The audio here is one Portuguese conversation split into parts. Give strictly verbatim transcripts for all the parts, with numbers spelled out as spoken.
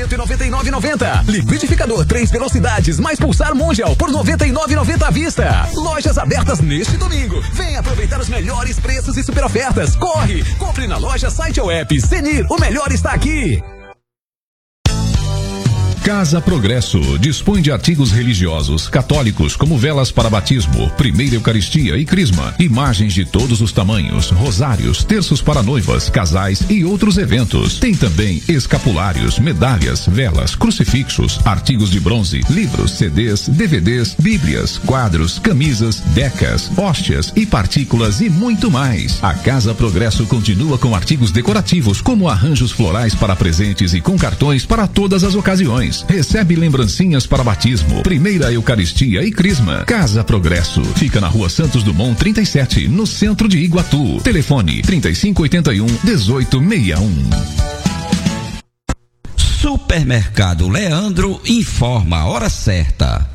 cento e noventa e nove reais e noventa centavos. Liquidificador três velocidades mais pulsar Mondial por noventa e nove reais e noventa centavos à vista. Lojas abertas neste domingo. Venha aproveitar os melhores preços e super ofertas. Corre! Compre na loja, site ou app. Senir, o melhor está aqui. Casa Progresso dispõe de artigos religiosos católicos como velas para batismo, primeira Eucaristia e crisma, imagens de todos os tamanhos, rosários, terços para noivas, casais e outros eventos. Tem também escapulários, medalhas, velas, crucifixos, artigos de bronze, livros, C Ds, D V Ds, bíblias, quadros, camisas, decas, hóstias e partículas e muito mais. A Casa Progresso continua com artigos decorativos como arranjos florais para presentes e com cartões para todas as ocasiões. Recebe lembrancinhas para batismo, primeira Eucaristia e crisma. Casa Progresso fica na Rua Santos Dumont trinta e sete, no centro de Iguatu. Telefone trinta e cinco oitenta e um, dezoito sessenta e um. Supermercado Leandro informa a hora certa.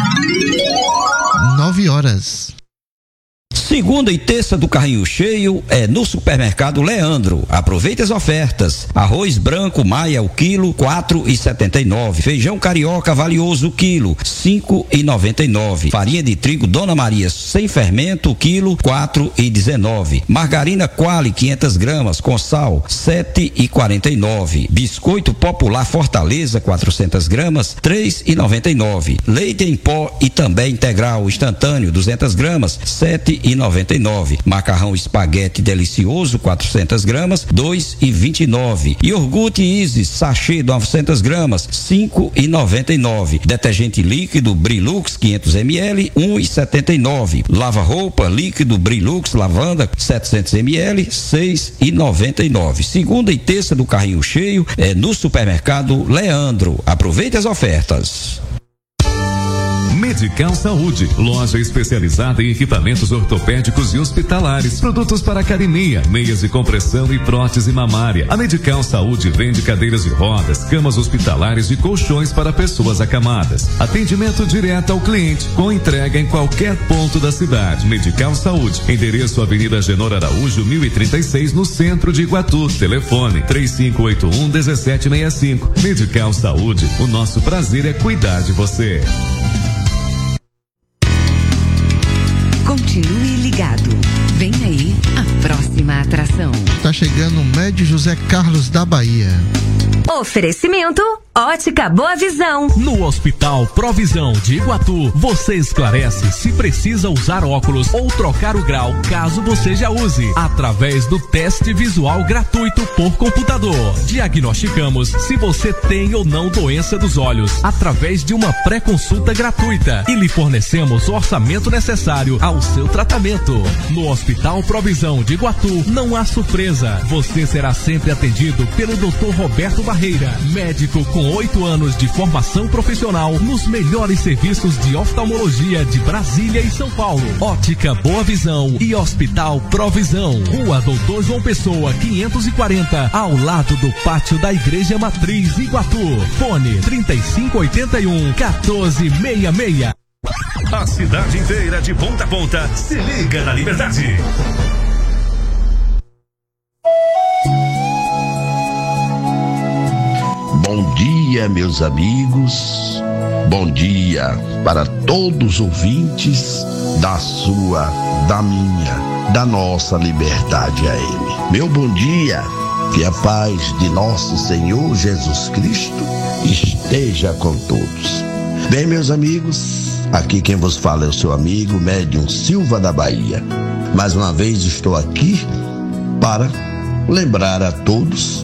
Nove horas. Segunda e terça do carrinho cheio é no Supermercado Leandro. Aproveite as ofertas. Arroz branco Maia o quilo quatro e setenta e nove. Feijão carioca valioso o quilo cinco e noventa e nove. Farinha de trigo Dona Maria sem fermento o quilo quatro e dezenove. Margarina Qualy quinhentas gramas com sal sete e quarenta e nove. Biscoito Popular Fortaleza quatrocentas gramas três e noventa e nove. Leite em pó e também integral instantâneo duzentas gramas sete e noventa e nove. Macarrão espaguete delicioso quatrocentas gramas dois e vinte e nove. Iogurte Isis sachê novecentas gramas cinco e noventa e nove. Detergente líquido Brilux quinhentos mililitros um e setenta e nove. Lava roupa líquido Brilux lavanda setecentos mililitros seis e noventa e nove. Segunda e terça do carrinho cheio é no Supermercado Leandro. Aproveite as ofertas. Medical Saúde, loja especializada em equipamentos ortopédicos e hospitalares, produtos para academia, meias de compressão e prótese mamária. A Medical Saúde vende cadeiras de rodas, camas hospitalares e colchões para pessoas acamadas. Atendimento direto ao cliente, com entrega em qualquer ponto da cidade. Medical Saúde, endereço Avenida Genor Araújo, mil e trinta e seis, no centro de Iguatu. Telefone três cinco oito um, um sete seis cinco. Medical Saúde, o nosso prazer é cuidar de você. Continue ligado. Vem aí a próxima atração. Tá chegando o Médio José Carlos da Bahia. Oferecimento Ótica Boa Visão. No Hospital Provisão de Iguatu, você esclarece se precisa usar óculos ou trocar o grau, caso você já use, através do teste visual gratuito por computador. Diagnosticamos se você tem ou não doença dos olhos, através de uma pré-consulta gratuita, e lhe fornecemos o orçamento necessário ao seu tratamento. No Hospital Provisão de Iguatu, não há surpresa. Você será sempre atendido pelo doutor Roberto Barreira, médico com oito anos de formação profissional nos melhores serviços de oftalmologia de Brasília e São Paulo. Ótica Boa Visão e Hospital Provisão. Rua Doutor João Pessoa, quinhentos e quarenta, ao lado do pátio da Igreja Matriz Iguatu. Fone trinta e cinco oitenta e um, quatorze sessenta e seis. A cidade inteira de ponta a ponta se liga na Liberdade. Bom dia, meus amigos. Bom dia para todos os ouvintes da sua, da minha, da nossa Liberdade A M. Meu bom dia, que a paz de nosso Senhor Jesus Cristo esteja com todos. Bem, meus amigos, aqui quem vos fala é o seu amigo Médium Silva da Bahia. Mais uma vez estou aqui para lembrar a todos